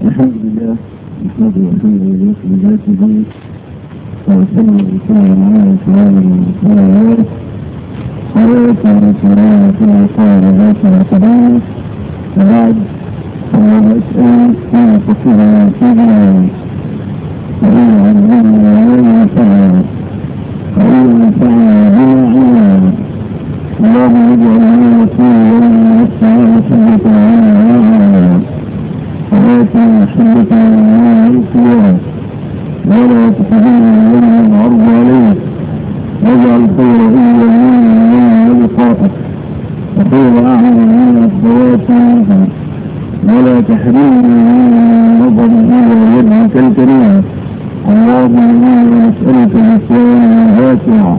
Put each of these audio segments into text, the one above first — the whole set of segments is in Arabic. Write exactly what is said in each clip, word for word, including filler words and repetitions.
الحمد لله نحمده ونحمده ونشكره بذاته وسلم وسلم على سلام رسول الله صلاة وسلام على قال ذات القدامى وبعد فالله أسأل أن تصير نتيجة وإن علمنا وإن نفعنا وإن نفعنا بما علمنا اللهم اجعل لنا وسيلة لنا والسلام سنة علينا وآتنا حلة من القيام ولا تخذنا من العرض عليك واجعل خير إيمان من لقائك وخير أعلم من الصلاة ولا تحرمنا من نظر إلى وجهك الكريم. اللهم إنا نسألك لسانا ذاكرا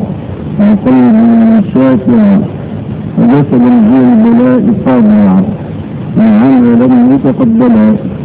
وقلبا شاكرا وجسدا على البلاء صابرا وعملا متقبلا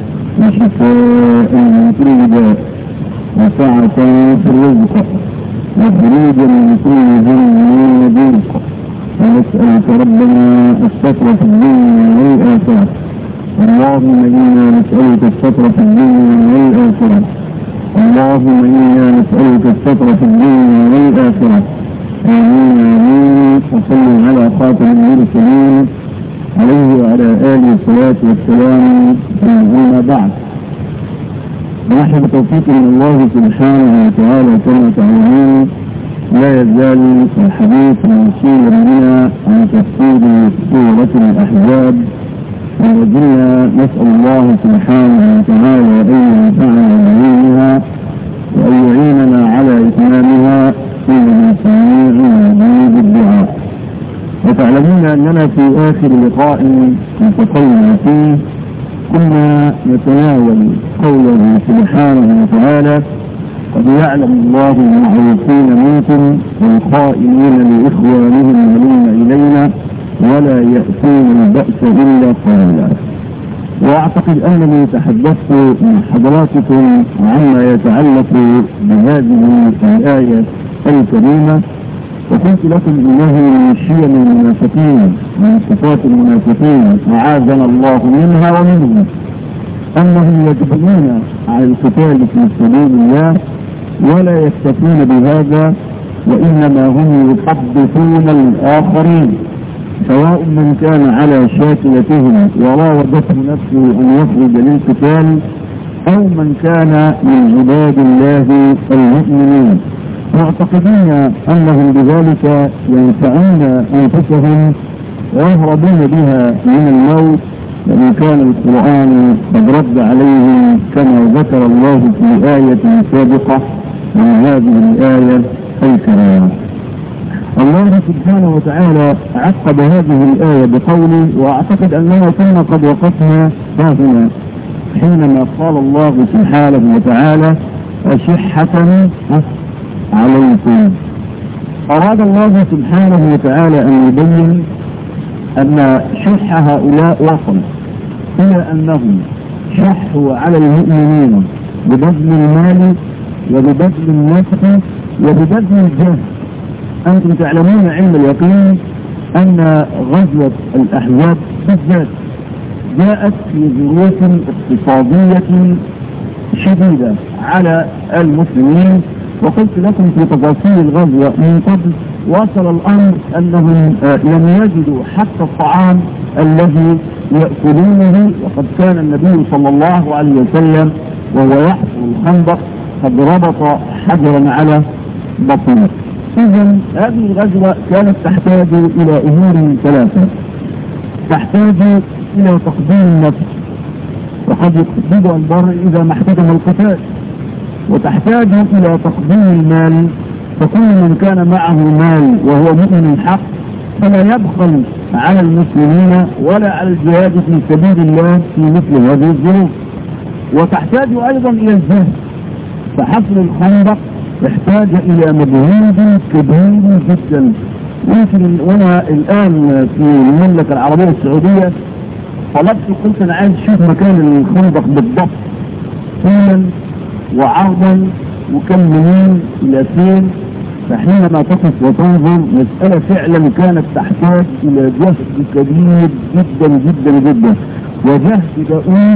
وشفاء من كل داء وسعة في الرزق وخروجا من كل هم وضيق ونسألك ربنا الستر في الدنيا والآخرة. اللهم إنا نسألك الستر في الدنيا والآخرة. اللهم إنا نسألك الستر في الدنيا والآخرة. آمين آمين. وصل على خاتم المرسلين عليه وعلى آله الصلاة والسلام. أما بعد، نحن بتوفيق من الله سبحانه وتعالى كما تعلمون لا يزال الحديث موصول بنا عن تفسير سورة الأحزاب، وزلنا نسأل الله سبحانه وتعالى أن ينفعنا بعلمها وأن يعيننا على إتمامها إنه سميع مجيب الدعاء. وتعلمون أننا في آخر لقاء انتقلنا فيه كنا نتناول قوله سبحانه وتعالى: قد يعلم الله المعروفين منكم والقائلين لإخوانهم هلم إلينا ولا يأتون البأس إلا قليلا. وأعتقد أنني تحدثت مع حضراتكم عما يتعلق بهذه الآية الكريمة، وقلت لكم إنه من شيم المنافقين من صفات المنافقين أعاذنا الله منها ومنهم أنهم يجبرون على القتال في سبيل الله ولا يكتفون بهذا، وإنما هم يقبحون الآخرين، سواء من كان على شاكلتهم وراودته نفسه أن يخرج للقتال أو من كان من عباد الله المؤمنين، معتقدين أنهم بذلك ينفعون أنفسهم ويهربون بها من الموت، وإن كان القرآن قد رد عليهم كما ذكر الله في آية سابقة من هذه الآية الكريمة. الله سبحانه وتعالى عقب هذه الآية بقوله، وأعتقد أننا كنا قد وقفنا هنا حينما قال الله سبحانه وتعالى: أشحة عليكم. أراد الله سبحانه وتعالى أن يبين أن شح هؤلاء وصل إلى أنهم شحوا على المؤمنين ببذل المال وببذل النفس وببذل الجهد. أنتم تعلمون علم اليقين أن غزوة الأحزاب بالذات جاءت في ظروف اقتصادية شديدة على المسلمين، وقلت لكم في تفاصيل الغزوة من قبل وصل الأمر أنهم لم يجدوا حتى الطعام الذي يأكلونه، وقد كان النبي صلى الله عليه وسلم وهو يحفر الخندق قد ربط حجرا على بطنه. إذن هذه الغزوة كانت تحتاج إلى أمور ثلاثة: تحتاج إلى تقديم النفس، وقد يقدم البر إذا ما احتكم القتال، وتحتاج إلى تقديم المال، فكل من كان معه مال وهو مؤمن حق فلا يبخل على المسلمين ولا على الجهاد في سبيل الله في مثل هذه الظروف. وتحتاج أيضا إلى الجهد، فحفر الخندق يحتاج إلى مجهود كبير جدا. يمكن وانا الآن في المملكة العربية السعودية طلبت قلت أنا عايز أشوف مكان الخندق بالضبط طولا وعرضا وكم منين إلى فين، فحينما تقف وتنظر مسألة فعلا كانت تحتاج إلى جهد كبير جدا جدا جدا وجهد دؤوب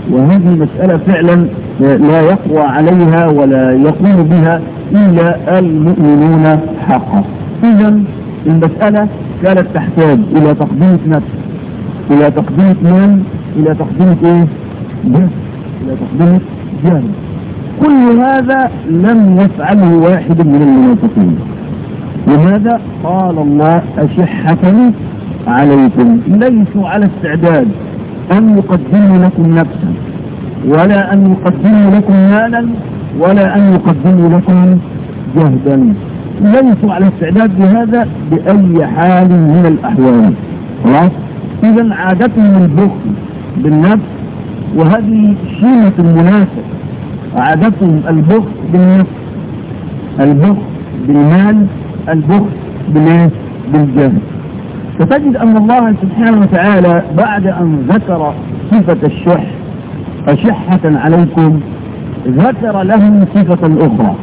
وهذه المسألة فعلا لا يقوى عليها ولا يقوم بها إلا المؤمنون حقا. إذا المسألة كانت تحتاج إلى تقديم نفس، إلى تقديم من، إلى تقديم إيه؟ جهد، إلى تقديم جهد. كل هذا لم يفعله واحد من المنافقين. لماذا؟ قال الله أشحة عليكم، ليسوا على استعداد أن يقدموا لكم نفسا، ولا أن يقدموا لكم مالا، ولا أن يقدموا لكم جهدا. ليسوا على استعداد بهذا بأي حال من الأحوال. خلاص؟ إذا عادتهم البخل بالنفس، وهذه شيمة المنافق، عادتهم البخل بالنفس، البخل بالمال، البخل بالجهد. فتجد أن الله سبحانه وتعالى بعد أن ذكر صفة الشح أشحة عليكم ذكر لهم صفة أخرى،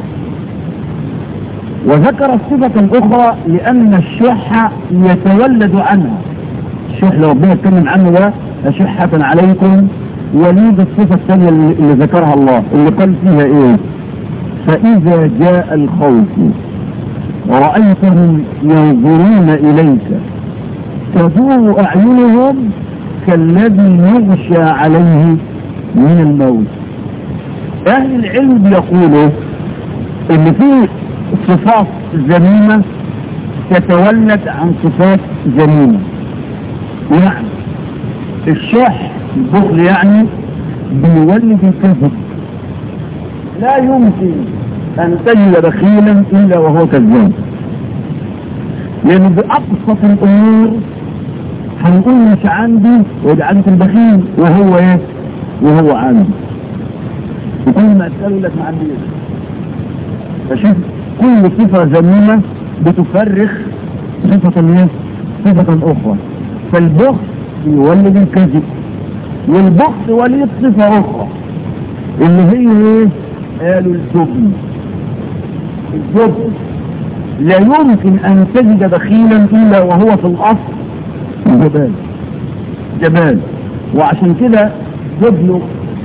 وذكر الصفة الأخرى لأن الشح يتولد عنها. الشح لو ربنا يتكلم عنه ده أشحة عليكم، وليد الصفة الثانية اللي ذكرها الله اللي قال فيها إيه؟ فإذا جاء الخوف ورأيتهم ينظرون إليك تدور أعينهم كالذي يغشى عليه من الموت. أهل العلم بيقولوا إن في صفات ذميمة تتولد عن صفات ذميمة. يعني الشح البخل يعني بيولد الكذب، لا يمكن أن تجد بخيلا إلا وهو كذاب، لأنه بأبسط الأمور هنقول مش عندي ويجعلك البخيل وهو ايه؟ وهو عندي. وكل ما أسأله لك ما عندي ايه؟ فشوف كل صفة ذميمة بتفرخ صفة ايه؟ صفة أخرى. فالبخل يولد الكذب، والبخل وليد صفة أخرى اللي هي ايه؟ قالوا الجبن. الجبن لا يمكن أن تجد بخيلا إلا وهو في الأصل جبان جبان. وعشان كده جبنه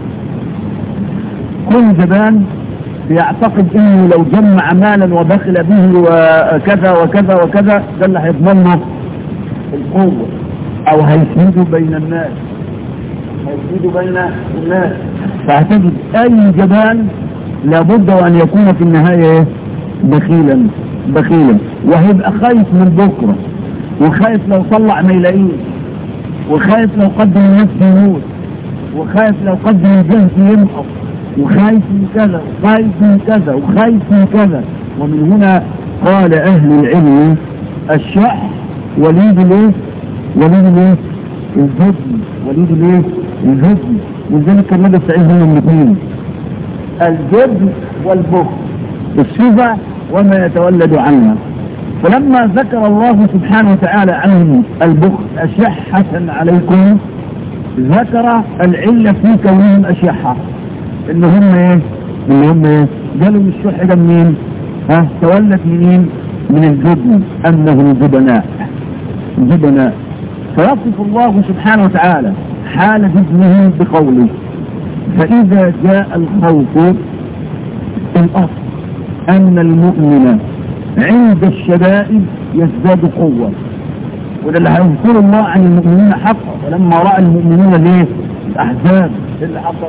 كل جبان بيعتقد انه لو جمع مالا وبخل به وكذا وكذا وكذا ده اللي هيضمنه القوة او هيسيده بين الناس، هيسيده بين الناس. فهتجد اي جبان لابد وان يكون في النهاية بخيلا بخيلا، وهيبقى خايف من بكرة، وخايف لو طلع ما يلاقيه، وخايف لو قدم نفسه يموت، وخايف لو قدم الجهد ينقص، وخايف من كذا وخايف من كذا وخايف من كذا. ومن هنا قال أهل العلم الشح وليد الايه؟ وليد الايه؟ الجبن، وليد الايه؟ الجبن. ولذلك كان مدى سعيد هم الاثنين، الجبن والبخل، الصفة وما يتولد عنها. فلما ذكر الله سبحانه وتعالى عنهم البخل أشحة عليكم ذكر العلة في كونهم أشحة، إن هم إيه؟ إن هم إيه؟ قالوا الشح ده منين؟ ها؟ تولد منين؟ من الجبن، أنهم جبناء جبناء. فيصف الله سبحانه وتعالى حال جبنهم بقوله فإذا جاء الخوف. الأصل أن المؤمن عند الشدائد يزداد قوة، وده اللي هيذكر الله عن المؤمنين حقا. ولما رأى المؤمنين ليه الأحزاب اللي حصل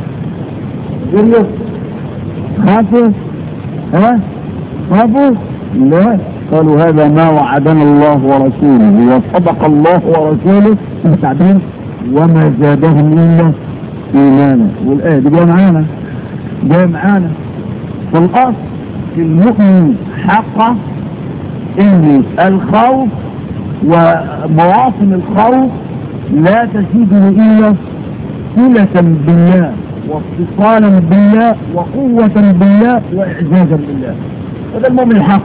جريوا خافوا، ها خافوا لا، قالوا هذا ما وعدنا الله ورسوله وصدق الله ورسوله بعدين وما زادهم إلا إيمانا. والآية دي جاء معانا جاء معانا فالأصل في المؤمن حقا ان الخوف ومواطن الخوف لا تزيده الا صلة بالله واتصالا بالله وقوة بالله واعزازا بالله. هذا المؤمن الحق.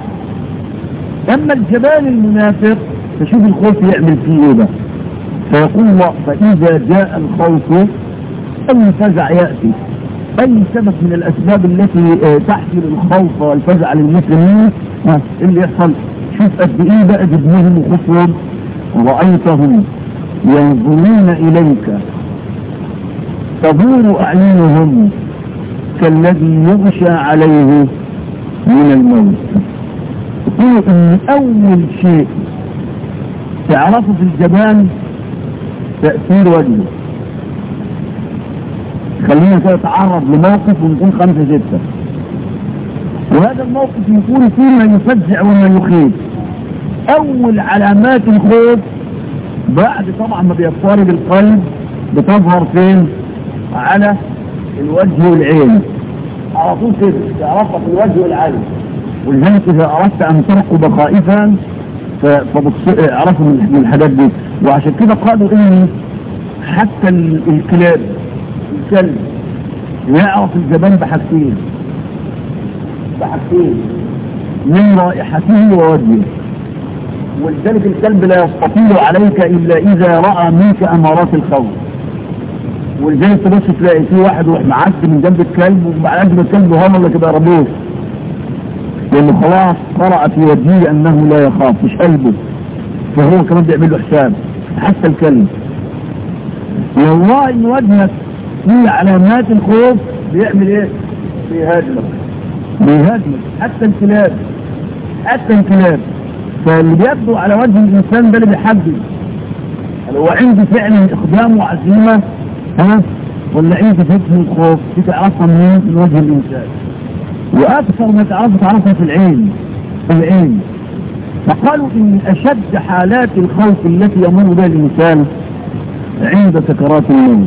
اما الجبان المنافق فشوف الخوف يعمل فيه ايه ده. فيقول الله فاذا جاء الخوف اي فزع يأتي، اي سبب من الاسباب التي تحمل الخوف والفزع للمسلمين اللي يحصل. شوف قد ايه بقى جبنهم وخفهم ورأيتهم ينظرون اليك تدور أعينهم كالذي يغشى عليه من الموت. يقول إن أول شيء تعرفه في الجبان تأثير وجهه. خلينا كده نتعرض لموقف ونكون خمسة ستة، وهذا الموقف يكون فيه ما يفزع وما يخيف. أول علامات الخوف بعد طبعا ما بيضطرب القلب بتظهر فين؟ على الوجه والعين على طول كده، تعرفها في الوجه والعين. ولذلك إذا أردت أن ترقب خائفا فاعرفوا من الحاجات دي. وعشان كده قالوا إن حتى الكلاب الكلب يعرف الجبان بحاجتين بحاجتين من رائحته ووجهه. ولذلك الكلب لا يستطيع عليك إلا إذا رأى منك أمارات الخوف. ولذلك تبص تلاقي في واحد يروح معدي من جنب الكلب وبعد ما الكلب هو اللي كده ربوه، لأنه خلاص قرأ في وجهه أنه لا يخاف، مش قلبه، فهو كمان بيعمل له حساب. حتى الكلب لو رأى إن وجهك فيه علامات الخوف بيعمل إيه؟ بيهاجمك بيهاجمك. حتى الكلاب حتى الكلاب فاللي بيبدو على وجه الإنسان ده اللي بيحدد هل هو عنده فعلا إقدام وعزيمة ها ولا عنده فتن الخوف. دي تعرفها منين؟ من وجه الإنسان. وأكثر ما تعرفها تعرفها في العين في العين. فقالوا إن أشد حالات الخوف التي يمر بها الإنسان عند سكرات الموت،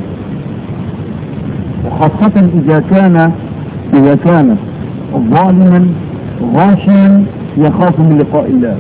وخاصة إذا كان إذا كان ظالما غاشما يخاف من لقاء الله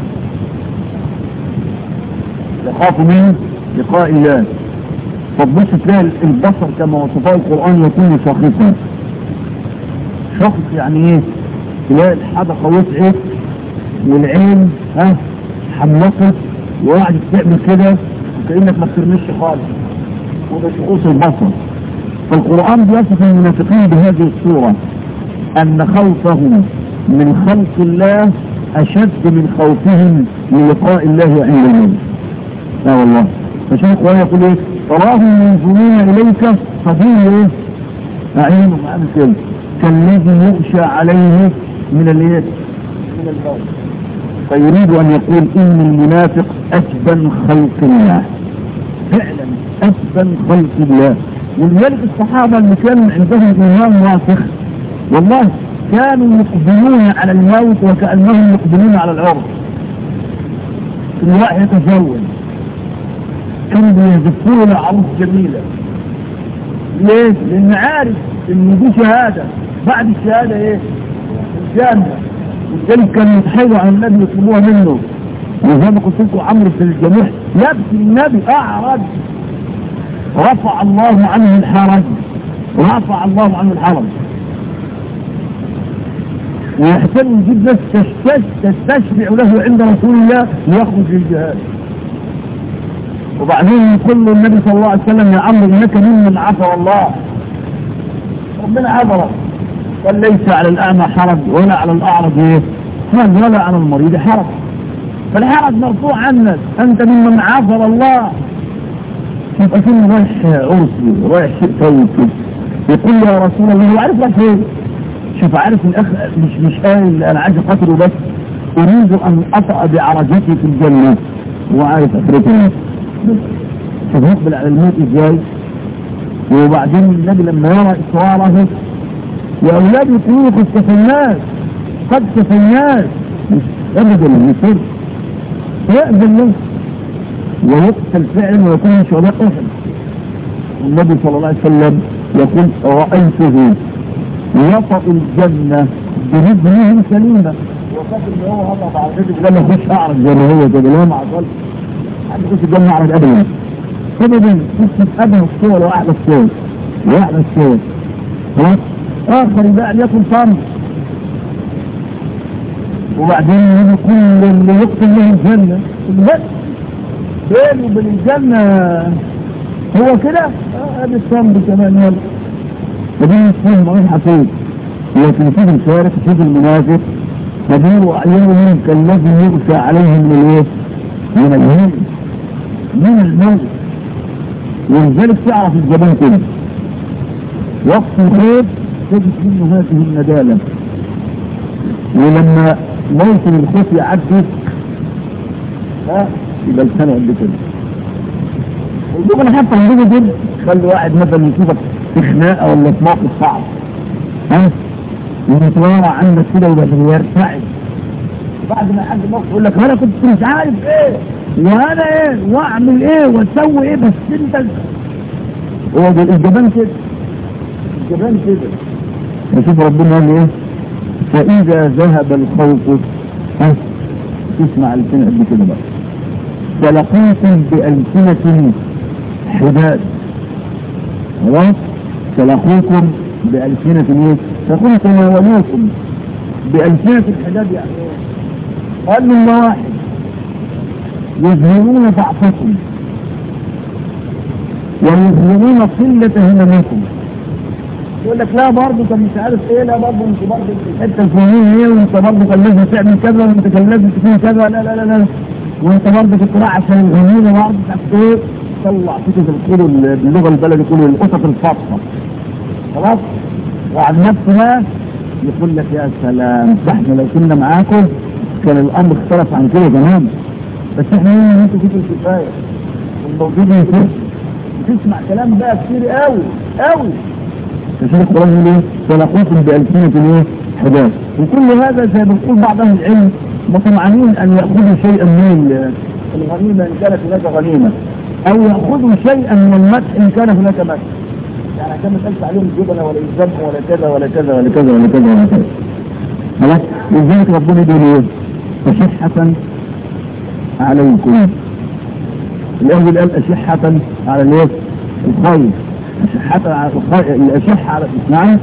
يخاف من لقاء الله. فبص تلاقي البصر كما وصفه القرآن يكون شاخصا. شخص يعني ايه؟ تلاقي الحدقة وسعت والعين ها حمصت وقعدت تعمل كده وكأنك ما بترمش خالص، وده شخوص البصر. فالقرآن بيصف المنافقين بهذه الصورة أن خوفهم من خلق الله أشد من خوفهم من لقاء الله عند الموت. لا والله. فشيخ القرآن يقول ايه؟ تراهم ينظرون إليك فضيل ايه؟ أعينهم عامل كده كالذي يغشى عليه من الايه؟ من الموت. فيريد أن يقول إن المنافق أجبن خلق الله، فعلا أجبن خلق الله. ولذلك الصحابة اللي كانوا عندهم إيمان راسخ والله كانوا يقبلون على الموت وكأنهم يقبلون على الأرض. الواحد يتزوج كانوا بيهدفون لعروس جميلة. ليه؟ لأن عارف إن دي شهادة، بعد الشهادة إيه؟ الجنة. ولذلك كانوا يتحايلوا على النبي يطلبوها منه. وزي ما قلت لكم عمرو بن الجموح يبكي النبي أعرض، رفع الله عنه الحرج رفع الله عنه الحرج. ويحتاج يجيب ناس تستشفع له عند رسول الله ليخرج للجهاد. وبعدين يقول له النبي صلى الله عليه وسلم يا عمرو انك ممن عفى الله، ربنا عبره. قال ليس على الأعمى حرج ولا على الأعرج ايه حرج ولا على المريض حرج. فالحرج مرفوع عنك، انت ممن عفى الله. يبقى كله رايح عرسي رايح شيء طيب كده. يقول يا رسول الله وعارف رايح ايه؟ شوف عارف الاخ مش مش قال انا عايز اقتله بس اريد ان اطأ بعرجتي في الجنه وعارف اخرتها. شوف يقبل على الموت ازاي. وبعدين النبي لما يرى اصراره يا اولادي يقولوا قد كفيناك قد كفيناك ابدا يصير يأذن له ويقتل فعلا ويكون من شهداء احد. والنبي صلى الله عليه وسلم يقول رأيته يطأ الجنة برجله سليمة. وفاكر ان هو هضع على الرجل ده ما فيش اعرض زي ما هو كده لا ما عضل حد يخش الجنة اعرض ابدا ابدا. تكتب ابدا الصور واحدى الصور واحدى الصور خلاص. اخر بقى يكون صمت. وبعدين يقول كل اللي يقتل له الجنة بس بينه وبين الجنة هو كده ادي الصمت كمان يلا. فدي نفسهم معين حقيقي. لكن في الفارق في المنافق تدور أعينهم كالذي يغشى عليهم من الايه؟ من الموت من الموت. ولذلك تعرف الجبان كده وقت الخير تجد منه هذه الندالة، ولما موسم الخوف يعدي ها يبقى السنة قد كده. والدغن حتى عندنا دول خلي واحد مثلا يشوفك في خناقة ولا في موقف صعب ها ويتوارع عنك كده ويرتعد، بعد ما حد موقف يقول لك انا كنت مش عارف ايه وانا ايه واعمل ايه واسوي ايه، بس انت هو الجبان كده الجبان كده. نشوف ربنا قال ايه؟ فاذا ذهب الخوف ها تسمع السنة قد كده بقى سلقوكم بألسنة حداد. خلاص سلقوكم بألسنة ايه؟ تقول تناولوكم بألسنة الحداد. يعني ايه؟ قال من واحد يظهرون ضعفكم ويظهرون قلة هممكم. يقول لك لا برضه كان مش عارف ايه، لا برضه انت برضه في الحته الفلانيه ايه، وانت برضه كان لازم تعمل كذا، وانت كان لازم تكون كذا، لا لا لا لا، وانت برضه كنت رايح عشان الغنيمه برضه مش عارف ايه. طلع فكره الكيلو باللغه البلدي كله القطط الفاطمه. خلاص وعن نفسه بقى يقول لك يا سلام ده احنا لو كنا معاكم كان الامر اختلف عن كده زمان، بس احنا هنا انتوا فيكم الكفايه والموجودين فيه بتسمع كلام بقى كتير قوي قوي. تشوف القرآن يقول ايه؟ سلقوكم بألسنة ايه؟ حداد. وكل هذا زي ما بيقول بعض اهل العلم مطمعين ان يأخذوا شيئا من الغنيمة ان كانت هناك غنيمة، او يأخذوا شيئا من المدح ان كان هناك مدح. يعني عشان ما تقلش عليهم جبنة ولا الزم ولا كذا ولا كذا ولا كذا ولا كذا ولا كذا. خلاص؟ لذلك ربنا يقول ايه؟ أشحة عليكم. الأول قال أشحة على الايه؟ الخير. أشحة على الخير، الأشحة على نعم.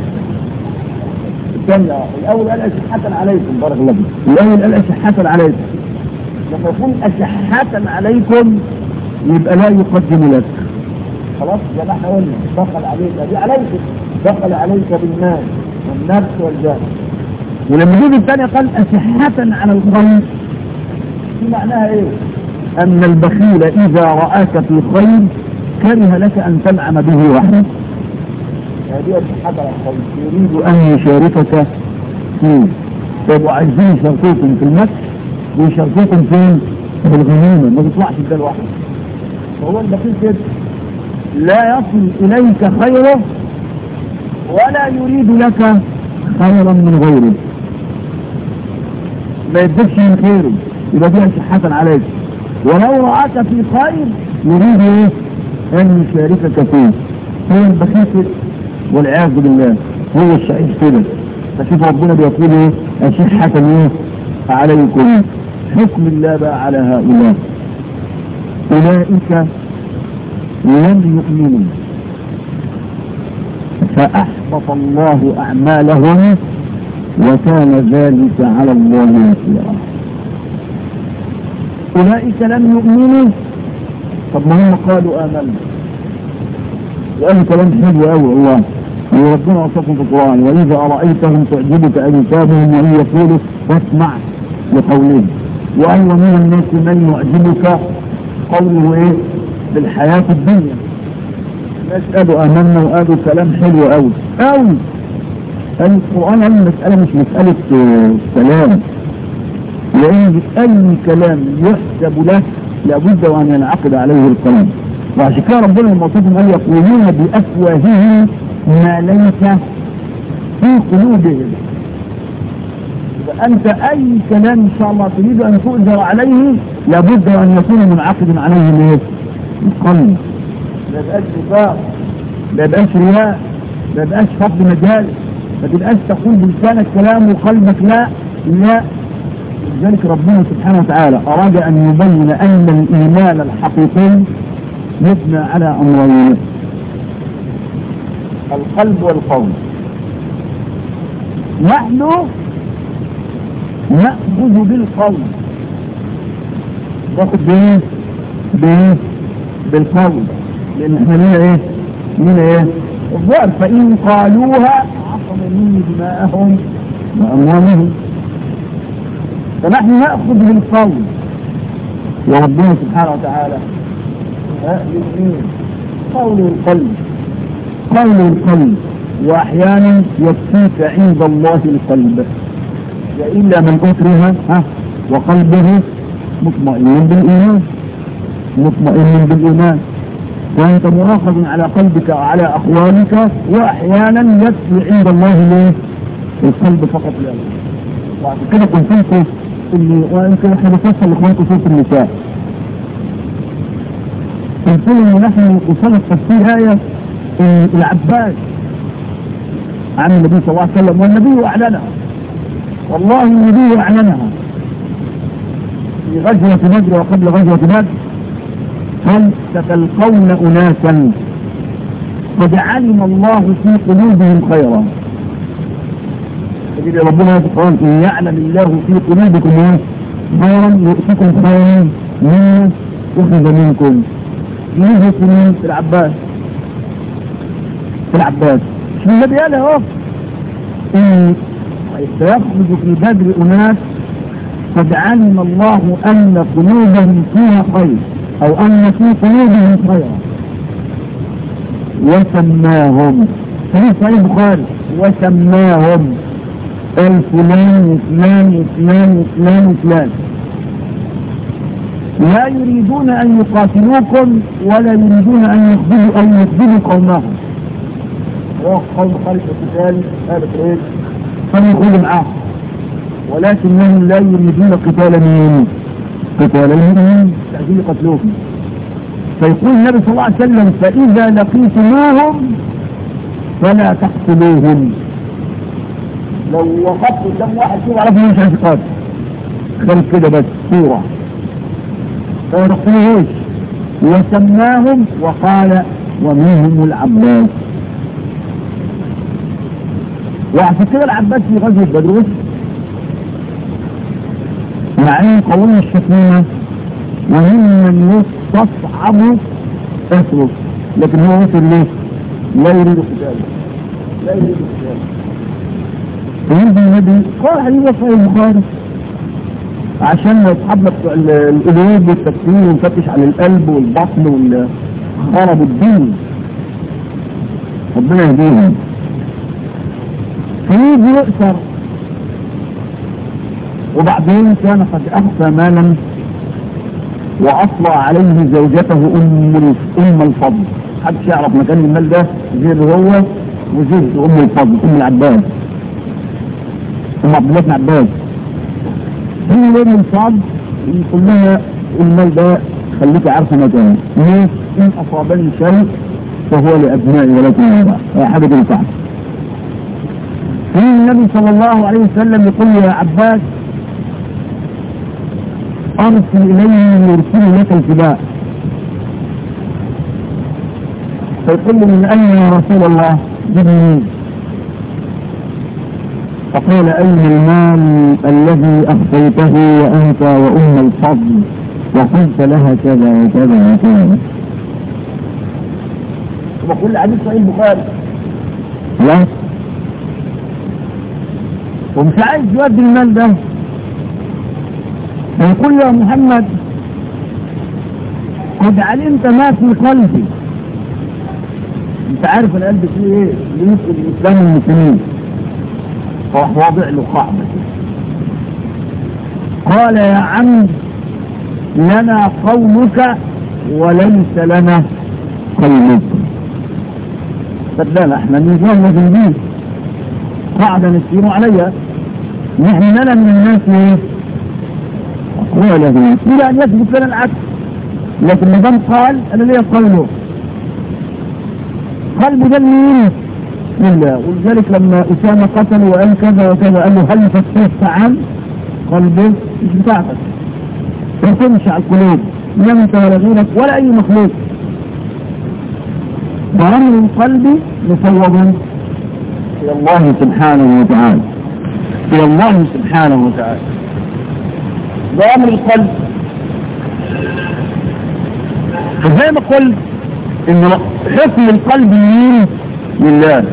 الثانية الأول قال أشحة عليكم، بارك الله فيك. الأول قال أشحة عليكم. لما يكون أشحة عليكم يبقى لا يقدم لك. خلاص زي ما احنا قلنا دخل عليك دي عليكم، دخل عليك بالمال والنفس والجاه. ولما يجي الثانية قال أشحة على الخير، دي معناها إيه؟ أن البخيل إذا رآك في خير كره لك أن تنعم به وحده. هذه أشحة على الخير، يريد أن يشاركك فيه. فيبقوا عايزين يشاركوكم في المكس ويشاركوكم فين؟ في الغنيمة، ما بيطلعش ده لوحده. فهو البخيل كده لا يصل إليك خيره ولا يريد لك خيرا من غيره، ما يدفش من خيره، يبقى دي أشحة عليك. ولو رأك في خير يريد ايه؟ ان يشاركك فيه. هو البخيل والعياذ بالله، هو الشعير كده. فشوف ربنا بيقول ايه؟ أشحة ايه؟ عليكم. حكم الله بقى على هؤلاء، أولئك لم يؤمنوا فأحبط الله أعمالهم وكان ذلك على الله يسيرا. أولئك لم يؤمنوا، طب ما هم قالوا آمنا، وقالوا كلام حلو قوي الله، وربنا وصفهم في القرآن وإذا رأيتهم تعجبك أجسامهم وإن يقولوا فاسمع لقولهم. وأي ومن الناس من يعجبك قوله إيه؟ بالحياة الدنيا. الناس قالوا آمنا وقالوا كلام حلو قوي قوي. القرآن قال المسألة مش مسألة كلام، لأن أي كلام يحسب له لابد وأن ينعقد عليه القلب. وعشان كده ربنا لما وصفهم قال يقولون بأفواههم ما ليس في قلوبهم. فأنت أي كلام إن شاء الله تريد أن تؤجر عليه لابد أن يكون منعقد عليه الايه؟ القلب. ما يبقاش نفاق، ما يبقاش رياء، ما يبقاش فضل مجال، ما تبقاش تقول بلسانك كلام وقلبك لا لا. لذلك ربنا سبحانه وتعالى أراد أن يبين أن الإيمان الحقيقي يبنى على أمرين: القلب والقول. نحن نأخذ بالقول، نأخذ بايه؟ بايه؟ بالقول، لأن احنا لنا ايه؟ لنا ايه؟ الظاهر فإن قالوها عصموا مني دماءهم وأموالهم. فنحن نأخذ بالقول، وربنا سبحانه وتعالى الاثنين قول القلب. قول القلب، واحيانا يكفيك عند الله القلب، إلا من أكره ها وقلبه مطمئن بالإيمان، مطمئن بالإيمان، وأنت مؤاخذ على قلبك وعلى أقوالك، وأحيانا يكفي عند الله ليه القلب فقط لا غير. وعشان كده كنت لكم اللي ويمكن احنا بنفصل لإخوانكم سورة النساء، قلت لهم ان نحن وصلت تفسير آية العباس عن النبي صلى الله عليه وسلم، والنبي أعلنها، والله النبي أعلنها في غزوة بدر وقبل غزوة بدر، هل ستلقون أناسا قد علم الله في قلوبهم خيرا. يقول ربنا سبحانه إن يعلم الله في قلوبكم خيرا يؤتكم خيرا مما أخذ منكم. يوجد في العباس في العباس شو النبي قال اهو إن سيخرج في بدر أناس قد علم الله أن قلوبهم فيها خير، أو أن في قلوبهم خيرا، وسماهم في صحيح البخاري وسماهم الفلان وفلان وفلان وفلان وفلان، لا يريدون أن يقاتلوكم ولا يريدون أن يخذلوا أن يخذلوا قومهم. قوم خالد القتال قالت ايه؟ فليخذوا معاهم، ولكنهم لا يريدون قتال مين؟ قتال المؤمنين، تعجيل قتلوهم. فيقول النبي صلى الله عليه وسلم فإذا لقيتموهم فلا تقتلوهم. لو وقفت قدام واحد كده عرفوا مش هيقاتل، خلف كده بس صورة فما تقتلوهوش. وسماهم وقال ومنهم العباس. وعشان كده العباس في غزوة بدر مع ان قوله الشتيمة وممن يستصعب اسره، لكن هو وصل ليه؟ لا يريد قتاله، لا يريد قتاله. فيريد النبي قال حديث صحيح البخاري عشان يصحب لك القلوب والتفكير ونفتش عن القلب والبطن والخرب الدين، ربنا يهديهم. فيجي يؤثر، وبعدين كان قد أخفى مالا وأطلع عليه زوجته أم أم الفضل، محدش يعرف مكان المال ده غير هو وزوجته أم الفضل أم العباس أم عبد الله بن عباس. هي أم الفضل يقول لها المال ده خليك عارفه مكانه، ليه؟ إن أصابني شيء فهو لأبنائي ولكن لا حاجة تنفع. النبي صلى الله عليه وسلم يقول يا عباس أرسل إليه يرسل لك الفداء. فيقول من أين يا رسول الله؟ جبني. فقال أين المال الذي أخفيته وأنت وأم الفضل وقلت لها كذا وكذا وكذا؟ وكل حديث صحيح البخاري. لا، ومش عايز يودي المال ده. فيقول يا محمد قد علمت ما في قلبي، انت عارف القلب فيه ايه؟ ينقل الاسلام المسلمين. فراح واضع له قاعده. قال يا عم لنا قولك وليس لنا قلبك. صدقنا احنا نظام وزنبيه قاعده نسيروا عليها، نحن لنا من الناس ايه؟ أقوى له إلى أن يثبت لنا العكس، لكن مدام قال أنا ليه قوله قلب ده مين؟ لله. ولذلك لما أسامة قتل وقال كذا وكذا قال له هل فتشت عن قلبه؟ مش بتاعتك، ما تمشي على القلوب، لا أنت ولا غيرك ولا أي مخلوق. ورمي القلب مفوض إلى الله سبحانه وتعالى، إلى الله سبحانه وتعالى. ده أمر القلب. فزي ما قلت إن حكم القلب مين؟ لله.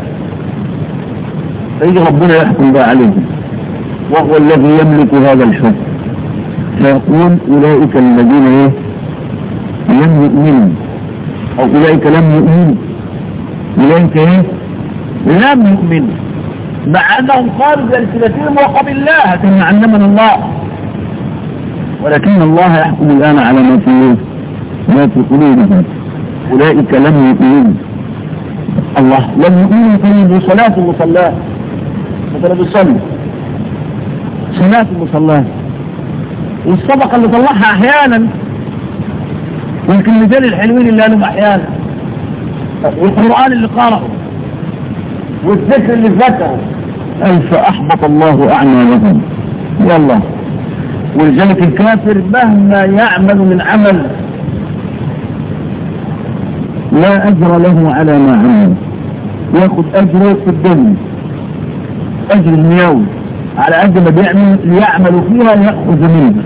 فيجي ربنا يحكم بقى عليه، وهو الذي يملك هذا الحكم. فيقول أولئك الذين إيه؟ لم يؤمنوا، أو أولئك لم يؤمنوا، أولئك إيه؟ لم يؤمنوا مع أنهم قالوا بألسنتهم وقبلناها كما علمنا الله، ولكن الله يحكم الآن على ما في ما في قلوبهم. أولئك لم يؤمنوا. الله لم يؤمنوا في صلاة وصلاة مثلا بيصلي صلاة وصلاة، والصدقة اللي طلعها أحيانا، والكلمتين الحلوين اللي قالهم أحيانا، والقرآن اللي قرأه، والذكر اللي ذكره، أي فأحبط الله أعمالهم. والله ولذلك الكافر مهما يعمل من عمل لا أجر له على ما عمل، ياخد أجره في الدنيا أجر الميوي على قد ما بيعمل ليعمل فيها يأخذ منها.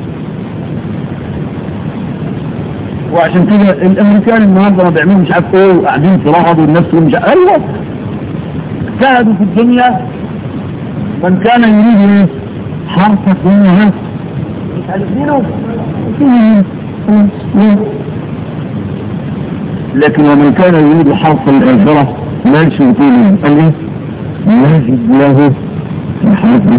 وعشان كده الامريكان النهارده ما بيعملوا مش عارف ايه وقاعدين في رغد والناس مش عارف ايوه اجتهدوا في الدنيا. من كان يريد ايه؟ حرث الدنيا مش عارفينه، لكن ومن كان يريد حرث الآخرة لا يشركون قال ايه؟ يجد له في حرثه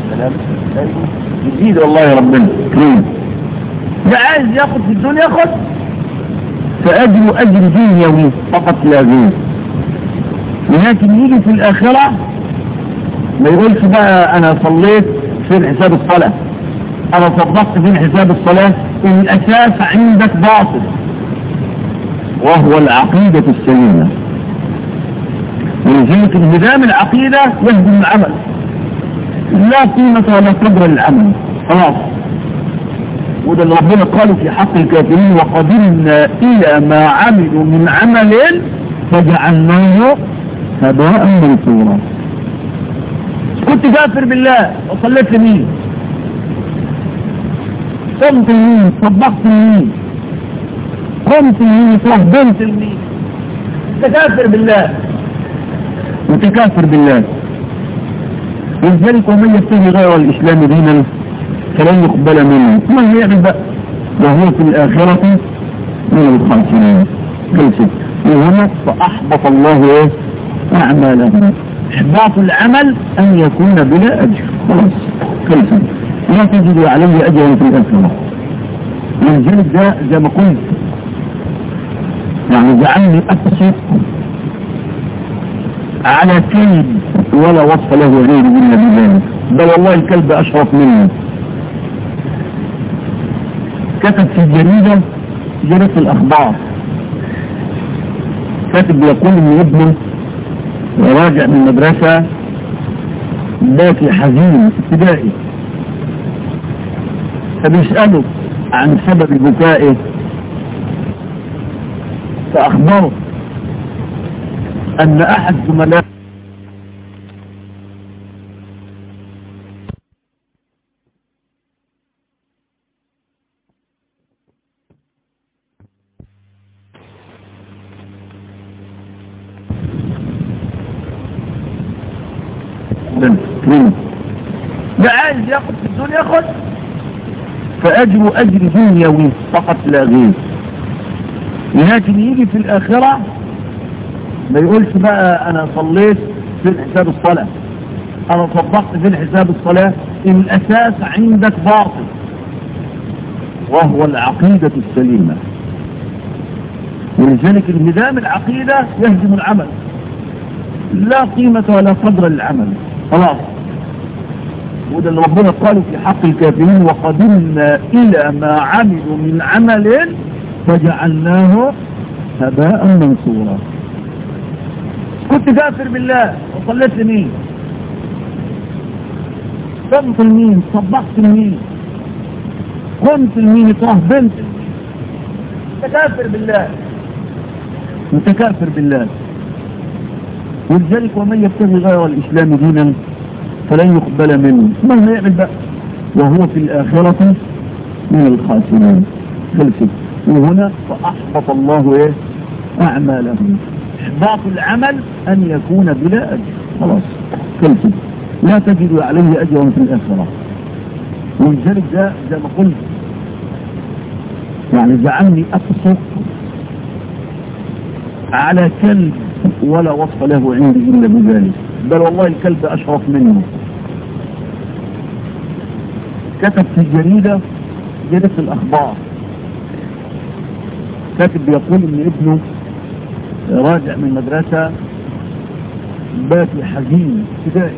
يزيد والله يا ربنا كريم. ده عايز ياخد في الدنيا ياخد، فأجر أجر دنيوي فقط لا غير، لكن يجي في الآخرة ما يقولش بقى أنا صليت في حساب الصلاة، أنا صدقت في حساب الصلاة، الأساس عندك باطل وهو العقيدة السليمة. ولذلك انهدام العقيدة يهدم العمل، لا قيمة ولا قدر للعمل خلاص. وده اللي ربنا قاله في حق الكافرين وقدمنا إلى ما عملوا من عمل فجعلناه هباء منثورا. كنت كافر بالله وصليت لمين؟ صمت لمين؟ صدقت لمين؟ قمت لمين؟ صهبنت لمين؟ انت كافر بالله، انت كافر بالله. ولذلك ومن يبتغي غير الإسلام دينا فلن يقبل منه، ما يعمل بقى وهو في الآخرة من الخاسرين. خلصت. وهنا فأحبط الله ايه؟ أعمالهم. إحباط العمل أن يكون بلا أجر، خلاص خلصت، لا تجد عليه أجرا في الآخرة. ولذلك ده زي ما قلت يعني جعلني أقصد على كلب ولا وصف له غير إلا بذلك، بل والله الكلب أشرف منه. كتب في الجريدة جريدة الأخبار، كاتب يقول إن ابنه راجع من المدرسة باكي حزين ابتدائي، فبيسأله عن سبب بكائه، فأخبره أن أحد زملائه ده عايز ياخد في الدنيا ياخد، فأجر أجر دنيوي فقط لا غير، لكن يجي في الآخرة ما يقولش بقى أنا صليت في حساب الصلاة، أنا صدقت في حساب الصلاة، الأساس عندك باطل وهو العقيدة السليمة. ولذلك انهدام العقيدة يهدم العمل، لا قيمة ولا قدر للعمل خلاص. وده اللي ربنا قاله في حق الكافرين وقدمنا إلى ما عملوا من عمل فجعلناه هباء منثورا. كنت كافر بالله وصليت لمين؟ صمت لمين؟ صدقت لمين؟ قمت لمين؟ ترهبنت لمين؟ انت كافر بالله، انت كافر بالله. ولذلك ومن يبتغي غير الإسلام دينا فلن يقبل منه، ما يعمل بقى وهو في الآخرة من الخاسرين. خلصت. وهنا فأحبط الله ايه؟ أعمالهم. إحباط العمل أن يكون بلا أجر، خلاص خلصت، لا تجد عليه أجرا في الآخرة. ولذلك ده زي ما قلت يعني جعلني أقصد على كلب ولا وصف له عندي إلا بذلك، بل والله الكلب أشرف منه. كتب في جريدة جريدة الأخبار، كاتب بيقول إن ابنه راجع من مدرسة باكي حزين ابتدائي،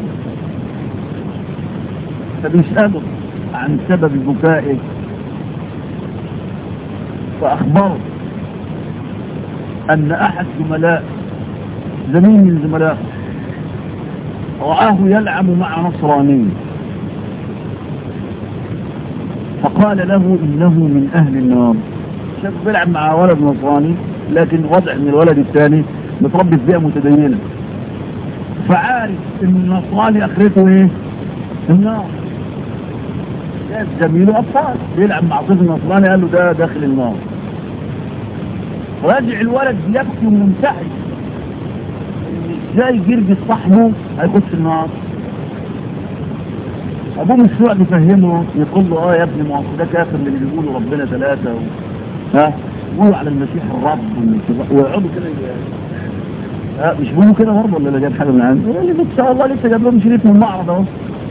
فبيسأله عن سبب بكائه، فأخبره أن أحد زملاء زميل من زملائه رآه يلعب مع نصراني، فقال له إنه من أهل النار. شاف بيلعب مع ولد نصراني، لكن وضع ان الولد الثاني متربي في بيئة متدينة، فعارف ان النصراني اخرته ايه؟ النار. شاف زميله اطفال بيلعب مع طفل نصراني، قال له ده داخل النار. راجع الولد يبكي ومنتعش، ازاي جرجس صاحبه هيخش النار؟ ابوه مش سوء بيفهمه، يقول له اه يا ابني ما هو ده كافر اللي بيقولوا ربنا ثلاثة و... ها يقولوا على المسيح الرب ويقعدوا كده. ها مش بيقولوا كده برضه ولا جايب حاجه من عنده؟ اللي ان شاء الله لسه جاب لهم شريط من المعرض اهو،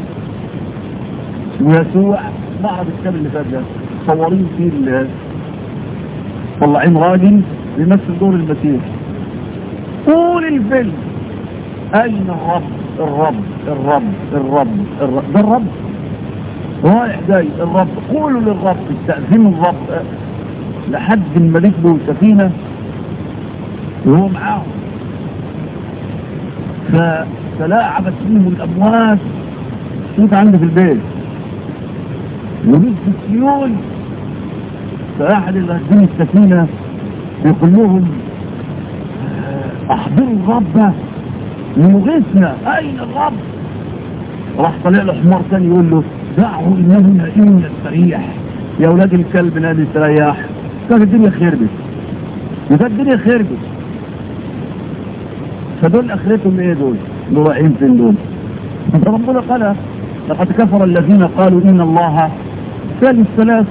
ويسوع معرض الكتاب اللي فات ده صورين فيه طلعين راجل بيمثل دور المسيح طول الفيلم. اين الرب الرب الرب الرب الرب ده الرب رايح جاي الرب، قولوا للرب استأذنوا الرب، لحد ما ركبوا سفينة وهو معاهم، فتلاعبت فيهم الأمواج. شوف عندي في البيت ونزل السيول، فأحد اللي هزين السفينة يقول لهم احضروا الرب لمغيثنا، اين الرب؟ راح طلع له حمار ثاني يقول له دعوا انه نائم يستريح، يا اولاد الكلب نادي استريح. كانت الدنيا خربت، وكانت الدنيا خربت. فدول اخرتهم ايه دول؟ دول رايحين فين دول؟ ربنا قال لقد كفر الذين قالوا ان الله ثالث ثلاث،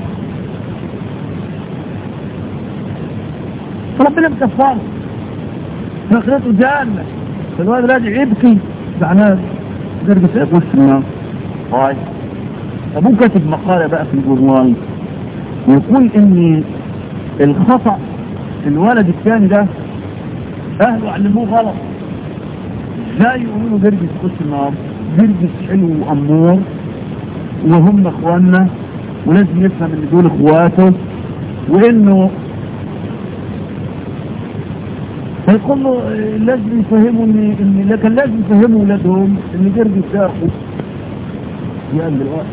فربنا مكفره، فاخرته جهنم. فالواد راجع يبكي زعلان، جرجس يخش النار. طيب ابوه كاتب مقاله بقى في الجورنال ويقول ان الخطأ في الولد الثاني ده اهله علموه غلط. ازاي يقولوا له جرجس يخش النار؟ جرجس حلو وامور وهم اخواننا، ولازم يفهم ان دول اخواته، وانه فيقول له لازم يفهموا ان ان لكن لازم يفهموا اولادهم ان جرجس ده اخوه. يا قلب الوقت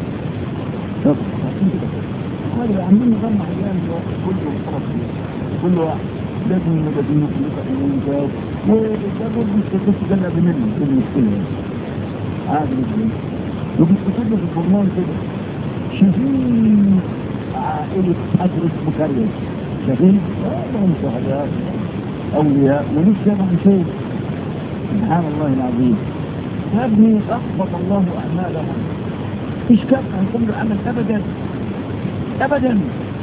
قالوا يا عمين نجمع ايام الوقت كله خلاص، كل واحد لازم نبقى نقول وده جرجس تخش جنة بمنه كل مشكلة عادي جدا. وبيستفيد في الفرمان كده شايفين عائلة أدرس مكرر، شايفين؟ اه مش شهداء أولياء ولسه ما نشوف. سبحان الله العظيم. يا ابني أحبط الله أعمالهم، مش كافة هنقوم بالعمل أبدا أبدا،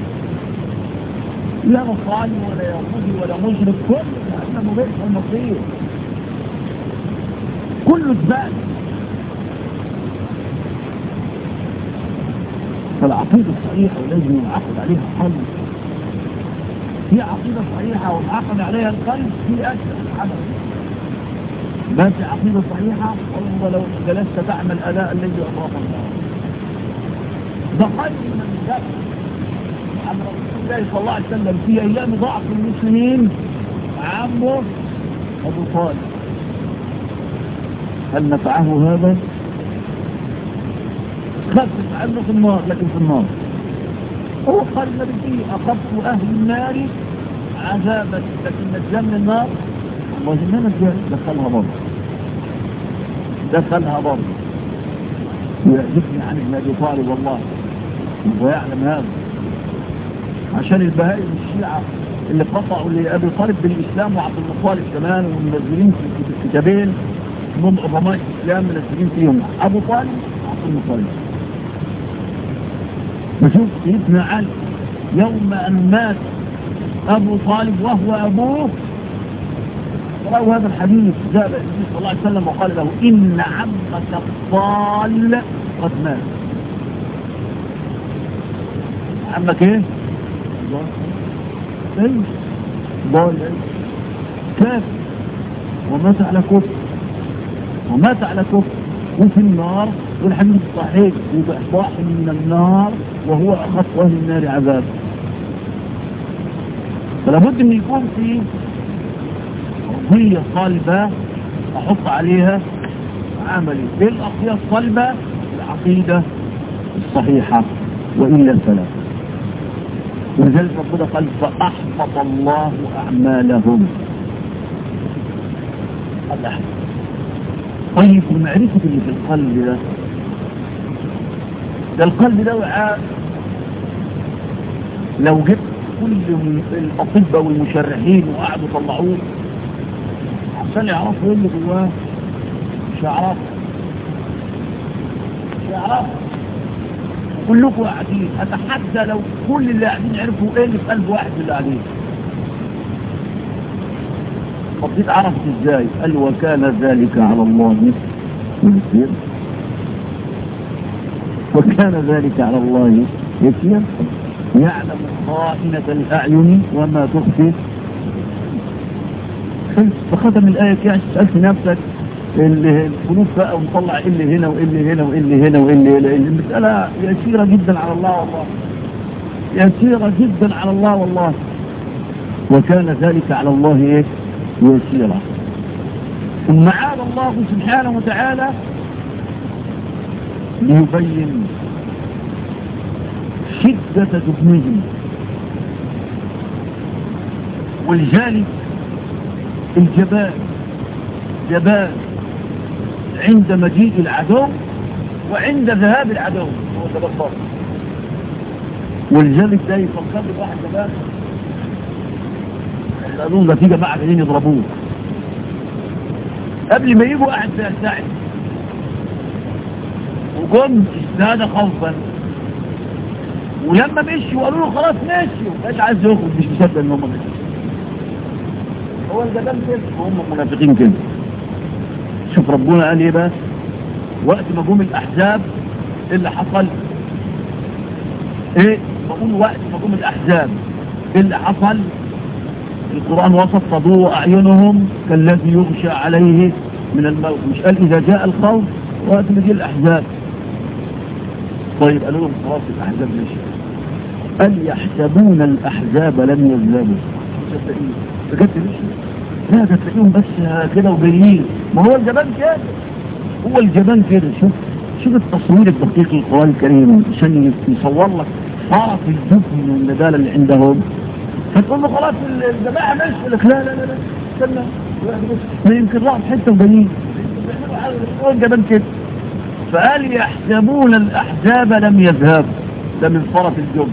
لا نصراني ولا يهودي ولا مشرك، كله احنا مبيح المصير، كله اتباع. فالعقيدة الصحيحة ولازم ينعقد عليها قلب، في عقيدة صحيحة ومعقد عليها القلب في أجل الحدث. بس عقيدة صحيحة والله لو جلست تعمل أداء الذي أطراف الله ده خير من ذلك. عن رسول الله صلى الله عليه وسلم في أيام ضعف المسلمين عمه أبو طالب، هل نفعه هذا؟ خفف عنه في النار، لكن في النار هو قال النبي أخذت أهل النار عذابا لكن نجا من النار الله ما نجا، دخلها برضه دخلها برضه. ويعجبني عن ابن أبي طالب والله ويعلم هذا، عشان البهائم الشيعة اللي قطعوا لأبي طالب بالإسلام وعبد المطالب كمان ومنزلين في الكتابين من عظماء الإسلام منزلين فيهم أبو طالب وعبد المطالب. نشوف سيدنا علي يوم أن مات أبو طالب وهو أبوه رأوا هذا الحديث جاء النبي صلى الله عليه وسلم وقال له إن عمك الضال قد مات. عمك ايه؟ ضال ايه؟ ضال ايه؟ كافر ومات على كفر ومات على كفر وفي النار، والحديث الصحيح يبقى من النار وهو أخف أهل النار عذاب. فلا بد ان يكون في قضية صلبة احط عليها عملي. ايه القضية الصلبة؟ العقيدة الصحيحة، وإلا فلا. ولذلك ربنا قال فأحبط الله أعمالهم. الله. طيب المعرفة اللي في القلب ده، ده القلب ده وعاء لو جبت كل الأطباء والمشرحين وقعدوا طلعوه عشان يعرفوا ايه اللي جواه، مش هيعرفوا مش هيعرفوا كلكم قاعدين. اتحدى لو كل اللي قاعدين عرفوا ايه اللي في قلب واحد اللي قاعدين. طب دي اتعرفت ازاي؟ قال وكان ذلك على الله يسير. وكان ذلك على الله يسير. يعلم خائنة الأعين وما تخفي. فختم الآية كده سألت نفسك الفلوس بقى ومطلع إيه اللي هنا وإيه اللي هنا وإيه اللي هنا وإيه اللي هنا. المسألة يسيرة جدا على الله والله، يسيرة جدا على الله والله. وكان ذلك على الله إيه؟ يسيرة. ثم عاد الله سبحانه وتعالى ليبين شدة دفنهم، ولذلك الجبال جبال عند مجيء العدو وعند ذهاب العدو هو تبطل. ولذلك ده يفكر بواحد جبال قالوا له في جماعة جايين يضربوه، قبل ما يجوا قاعد ساعد وقم ازداد خوفا، ولما مشوا قالوا له خلاص مشوا، مش عايز يخرج، مش مصدق ان هم مشوا. هو الجبال كده، هم منافقين كده. شوف ربنا قال ايه بقى وقت ما جم الاحزاب اللي حصل ايه؟ بقول وقت ما جم الاحزاب اللي حصل القرآن وصف تضوء اعينهم كالذي يغشى عليه من الموت. مش قال اذا جاء الخوف وقت ما جه الاحزاب. طيب قالوا لهم خلاص الاحزاب مشي. قال يحسبون الاحزاب لم يذهبوا. بجد مشي؟ لا ده تلاقيهم بس كده وجايين. ما هو الجبان كده، هو الجبان كده. شوف شوف التصوير الدقيق للقرآن الكريم عشان يصور لك طرف الجبن والندالة اللي عندهم. فتقول له خلاص الجماعة ماشي، يقول لك لا لا لا لا استنى، ما يمكن راحوا في حته وجايين. هو الجبان كده. فقال يحسبون الأحزاب لم يذهبوا، ده من طرف الجبن.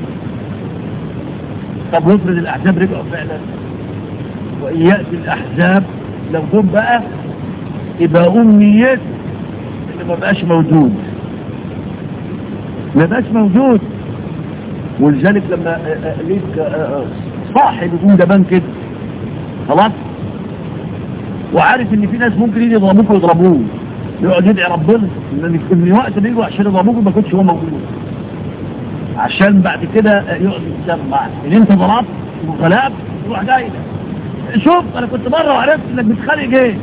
طب وافرض الأحزاب رجعوا فعلا، وإن يأتي الأحزاب لو جم بقى يبقى أمنيته اللي ما بقاش موجود، ما بقاش موجود. ولذلك لما ليك صاحب يكون جبان كده خلاص وعارف ان في ناس ممكن يجي يضربوك ويضربوه، يقعد يدعي ربنا ان وقت بيجوا عشان يضربوك ما كنتش هو موجود، عشان بعد كده يقعد يتسمع ان انت ضربت وغلبت تروح جاي شوف انا كنت بره وعرفت انك بتخانق ايه.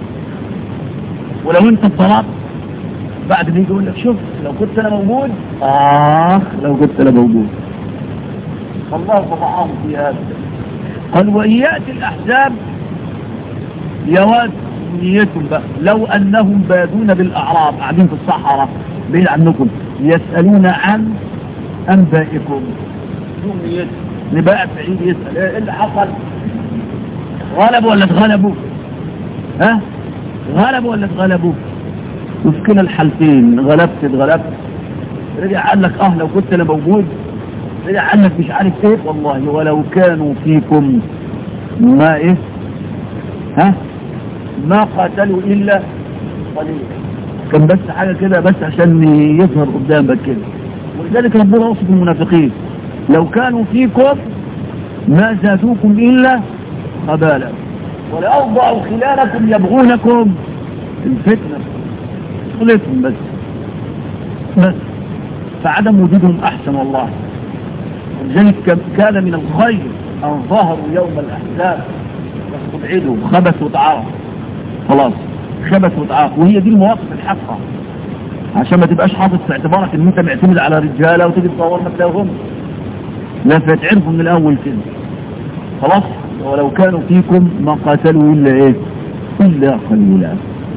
ولو انت اتضربت بعد ما يجي يقول لك شوف لو كنت انا موجود، اخ لو كنت انا موجود. الله طبعا في هذا. قال وإن يأتي الأحزاب يود نيتهم بقى لو أنهم بادون بالأعراب قاعدين في الصحراء بعيد عنكم يسألون عن أنبائكم. شو نيتهم؟ نبقى بعيد يسأل ايه اللي حصل؟ غلبوا ولا اتغلبوا؟ ها؟ غلبوا ولا اتغلبوا؟ وفي كلا الحالتين غلبت اتغلبت. رجع قال لك اه لو كنت انا موجود، رجع قال لك مش عارف ايه. والله ولو كانوا فيكم ما ايه ها ما قاتلوا الا قليلا. كان بس حاجه كده بس عشان يظهر قدامك كده. ولذلك ربنا وصف المنافقين لو كانوا فيكم ما زادوكم الا خبالا. ولأوضعوا خلالكم يبغونكم الفتنة خلفهم بس بس فعدم وجودهم أحسن والله. ولذلك كان من الخير أن ظهروا يوم الأحزاب بس تبعدوا خبث وتعارف خلاص خبث وتعارف. وهي دي المواقف الحقة عشان ما تبقاش حاطط في اعتبارك ان انت معتمد على رجاله وتيجي تصور ما تلاقيهم لا فتعرفوا من الاول كده خلاص. ولو كانوا فيكم ما قاتلوا الا ايه الا قليلا.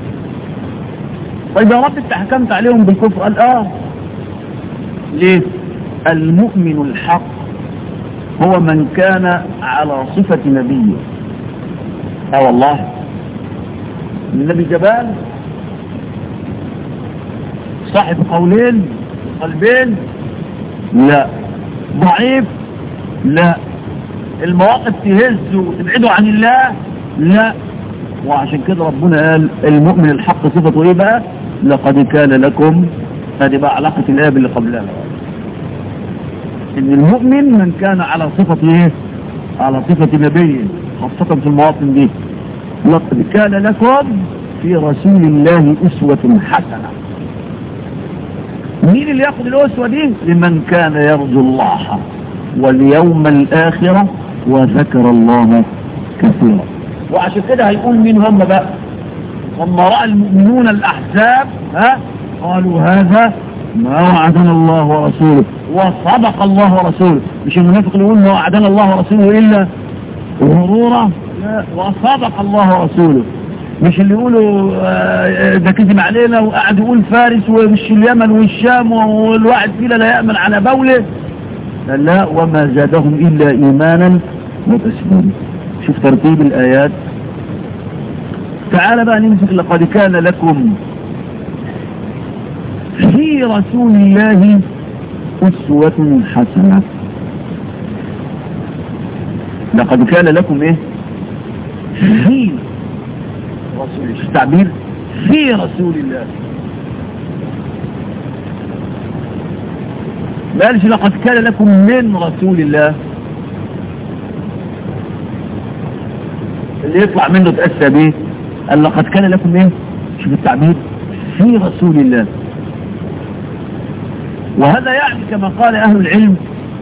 فاذا رب انت حكمت عليهم بالكفر قال اه ليه؟ المؤمن الحق هو من كان على صفة نبيه. اه والله النبي جبان صاحب قولين قلبين لا ضعيف لا المواقف تهزه وتبعده عن الله لا. وعشان كده ربنا قال المؤمن الحق صفته ايه بقى؟ لقد كان لكم. هذه بقى علاقة الآية اللي قبلها ان المؤمن من كان على صفة ايه؟ على صفة نبيه خاصة في المواطن دي. لقد كان لكم في رسول الله أسوة حسنة. مين اللي ياخد الأسوة دي؟ لمن كان يرجو الله واليوم الآخرة وذكر الله كثيرا. وعشان كده هيقول مين هم بقى؟ هم رأى المؤمنون الأحزاب ها قالوا هذا ما وعدنا الله ورسوله وصدق الله ورسوله. مش المنافق اللي يقول ما وعدنا الله ورسوله إلا غرورا لا وصدق الله ورسوله. مش اللي يقولوا ده كذب علينا وقعد يقول فارس ومش اليمن والشام والواحد فينا لا يأمن على بوله لا وما زادهم إلا إيمانا وتسليما. شوف ترتيب الآيات. تعال بقى نمسك لقد كان لكم في رسول الله أسوة حسنة. لقد كان لكم ايه في رسول الله. التعبير في رسول الله ما قالش لقد كان لكم من رسول الله. اللي يطلع منه تأسى به قال لقد كان لكم ايه. شوف التعبير في رسول الله. وهذا يعني كما قال أهل العلم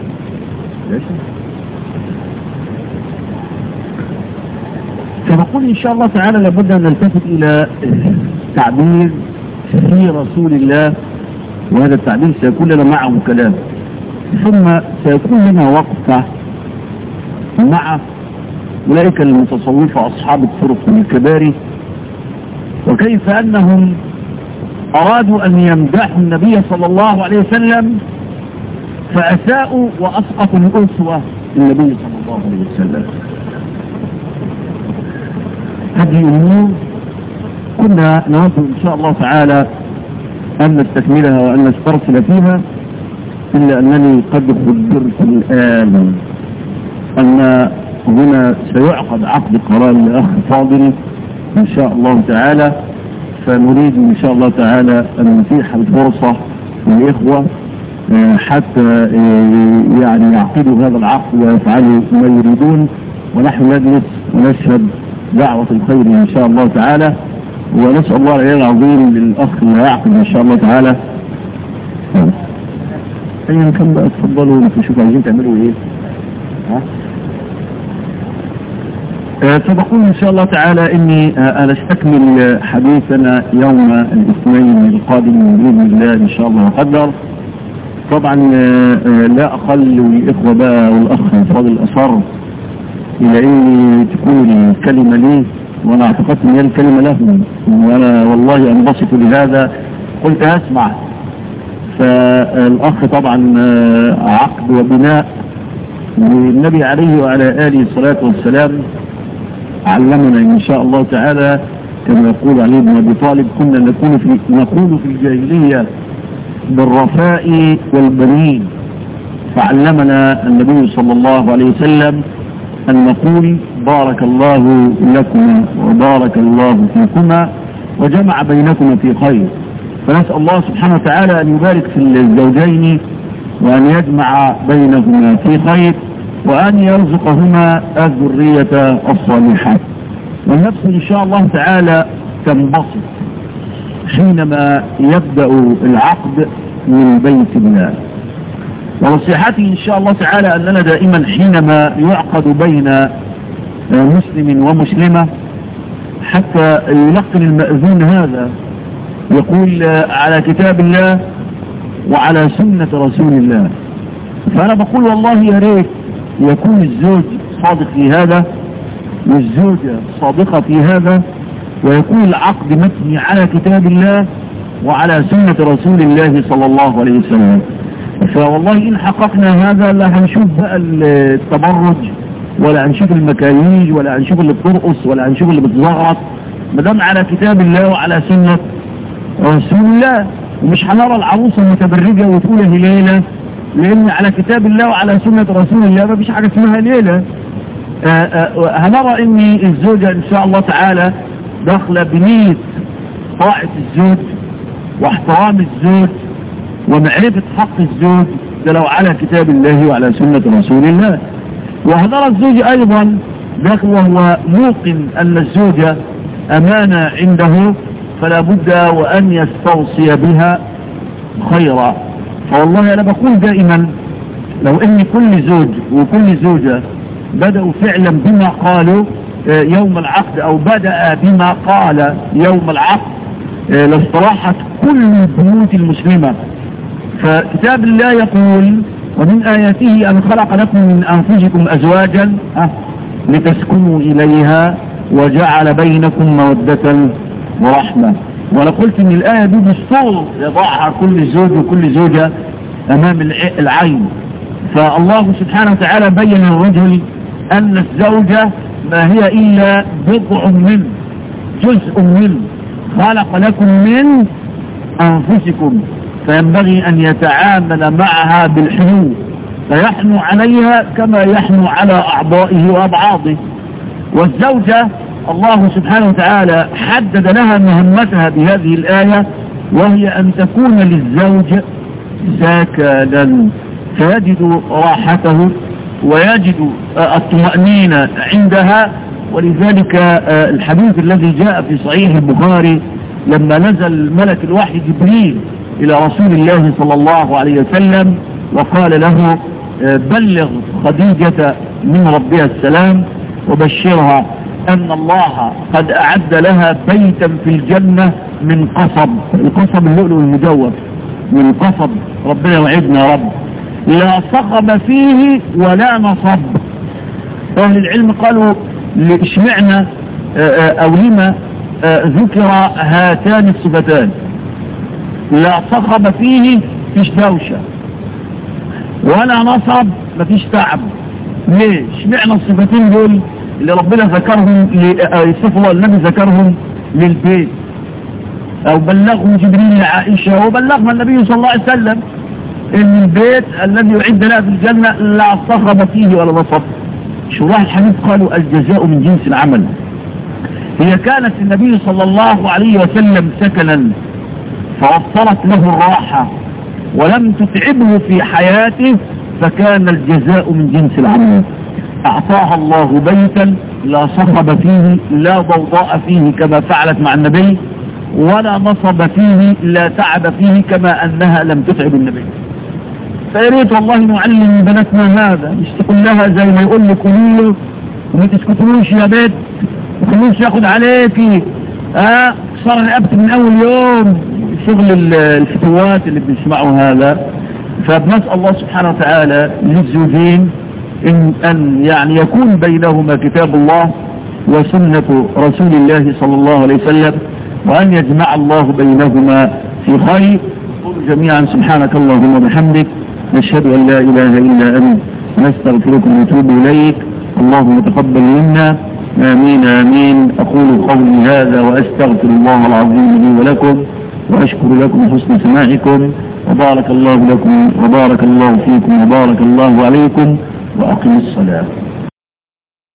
فنقول إن شاء الله تعالى لابد أن نلتفت إلى تعبير في رسول الله. وهذا التعبير سيكون لنا معه كلام ثم سيكون لنا وقفة مع أولئك المتصوفة أصحاب الطرق والكباري وكيف أنهم أرادوا أن يمدحوا النبي صلى الله عليه وسلم فأساءوا وأسقطوا الأسوة النبي صلى الله عليه وسلم. هذه الأمور كنا نود إن شاء الله تعالى أن نستكملها وأن نسترسل فيها إلا أنني قد خبرت الآن أن هنا سيعقد عقد قرار لأخ فاضل إن شاء الله تعالى. فنريد إن شاء الله تعالى أن نتيح الفرصة للإخوة حتى يعني يعقدوا هذا العقد ويفعلوا ما يريدون ونحن نجلس ونشهد دعوة الخير إن شاء الله تعالى. ونسأل الله العلي العظيم للأخ اللي يعقد إن شاء الله تعالى. أيها كم بقى تفضلوا انتوا شوفوا عايزين تعملوا إيه ها؟ سبقون إن شاء الله تعالى إني أنا استكمل حديثنا يوم الاثنين القادم بإذن الله إن شاء الله وقدر. طبعا لا أقل الإخوة بقى والأخ فاضل أصر إلى إني تكون الكلمة لي وأنا اعتقدت أن هي الكلمة لهم وأنا والله أنبسط لهذا قلت أسمع. فالأخ طبعا عقد وبناء والنبي عليه وعلى آله الصلاة والسلام علمنا إن شاء الله تعالى كما يقول علي بن أبي طالب كنا نكون في نقول في الجاهلية بالرفاء والبنين فعلمنا النبي صلى الله عليه وسلم أن نقول بارك الله لكم وبارك الله فيكما وجمع بينكما في خير. فنسأل الله سبحانه وتعالى أن يبارك في الزوجين وأن يجمع بينهما في خير وأن يرزقهما الذرية الصالحة. والنفس إن شاء الله تعالى تنبسط حينما يبدأ العقد من بيت الله. ونصيحتي إن شاء الله تعالى أننا دائما حينما يعقد بين مسلم ومسلمة حتى يلقن المأذون هذا يقول على كتاب الله وعلى سنة رسول الله. فأنا بقول والله يا ريت يكون الزوج صادق في هذا والزوجة صادقة في هذا، ويكون العقد مبني على كتاب الله وعلى سنة رسول الله صلى الله عليه وسلم. فوالله إن حققنا هذا لا هنشوف بقى التبرج ولا هنشوف المكاييج ولا هنشوف اللي بترقص ولا هنشوف اللي بتزغرط، ما دام على كتاب الله وعلى سنة رسول الله. ومش هنرى العروسة المتبرجة وتقول هي ليلة، لأن على كتاب الله وعلى سنة رسول الله ما فيش حاجة اسمها ليلة. هنرى ان الزوجة ان شاء الله تعالى داخلة بنية طاعة الزوج واحترام الزوج ومعرفة حق الزوج ده لو على كتاب الله وعلى سنة رسول الله. وهنرى الزوج ايضا داخل وهو موقن ان الزوجة امانة عنده فلا بد وان يستوصي بها خيرا. فوالله انا بقول دائما لو ان كل زوج وكل زوجة بدأوا فعلا بما قالوا يوم العقد او بدأ بما قال يوم العقد لاستراحت كل البيوت المسلمة. فكتاب الله يقول ومن آياته أن خلق لكم من أنفسكم أزواجا لتسكنوا إليها وجعل بينكم مودة ورحمة. وأنا قلت إن الآية دي دستور يضعها كل زوج وكل زوجة أمام العين. فالله سبحانه وتعالى بين الرجل أن الزوجة ما هي إلا بضع منه جزء منه خلق لكم من أنفسكم، فينبغي أن يتعامل معها بالحنو فيحنو عليها كما يحنو على أعضائه وأبعاضه. والزوجة الله سبحانه وتعالى حدد لها مهمتها بهذه الآية، وهي أن تكون للزوج سكنا فيجد راحته ويجد الطمأنينة عندها. ولذلك الحديث الذي جاء في صحيح البخاري لما نزل ملك الوحي جبريل إلى رسول الله صلى الله عليه وسلم وقال له بلغ خديجة من ربها السلام وبشرها أن الله قد أعد لها بيتا في الجنة من قصب، القصب اللؤلؤ المجوف من قصب، ربنا وعدنا رب، لا صخب فيه ولا نصب. أهل العلم قالوا اشمعنا أو لما ذكر هاتان الصفتان، لا صخب فيه فيش دوشة ولا نصب مفيش تعب. ليه اشمعنا الصفتين دول اللي ربنا ذكرهم يصف الله النبي ذكرهم للبيت، او بلغهم جبريل لعائشة وبلغها النبي صلى الله عليه وسلم ان البيت الذي يعد لها في الجنة لا صخب فيه ولا نصب. شراح الحديث قالوا الجزاء من جنس العمل. هي كانت النبي صلى الله عليه وسلم سكنا فوصلت له الراحة ولم تتعبه في حياته، فكان الجزاء من جنس العمل. أعطاها الله بيتا لا صخب فيه لا ضوضاء فيه كما فعلت مع النبي، ولا نصب فيه لا تعب فيه كما أنها لم تتعب النبي. فيريد والله نعلم بناتنا هذا، مش تقول لها زي ما يقول لك كله وما تسكتلوش يا بيت وخلوش ياخد عليكي اه صار رقبت من اول يوم شغل الفتوات اللي بنسمعه هذا. فبنسأل الله سبحانه وتعالى للزوجين إن أن يعني يكون بينهما كتاب الله وسنة رسول الله صلى الله عليه وسلم، وأن يجمع الله بينهما في خير. قولوا جميعا سبحانك اللهم وبحمدك نشهد أن لا إله إلا أنت نستغفرك ونتوب إليك. اللهم تقبل منا آمين آمين. أقول قولي هذا وأستغفر الله العظيم لي ولكم، وأشكر لكم حسن سماعكم، وبارك الله لكم وبارك الله فيكم وبارك الله عليكم، وأقم الصلاة.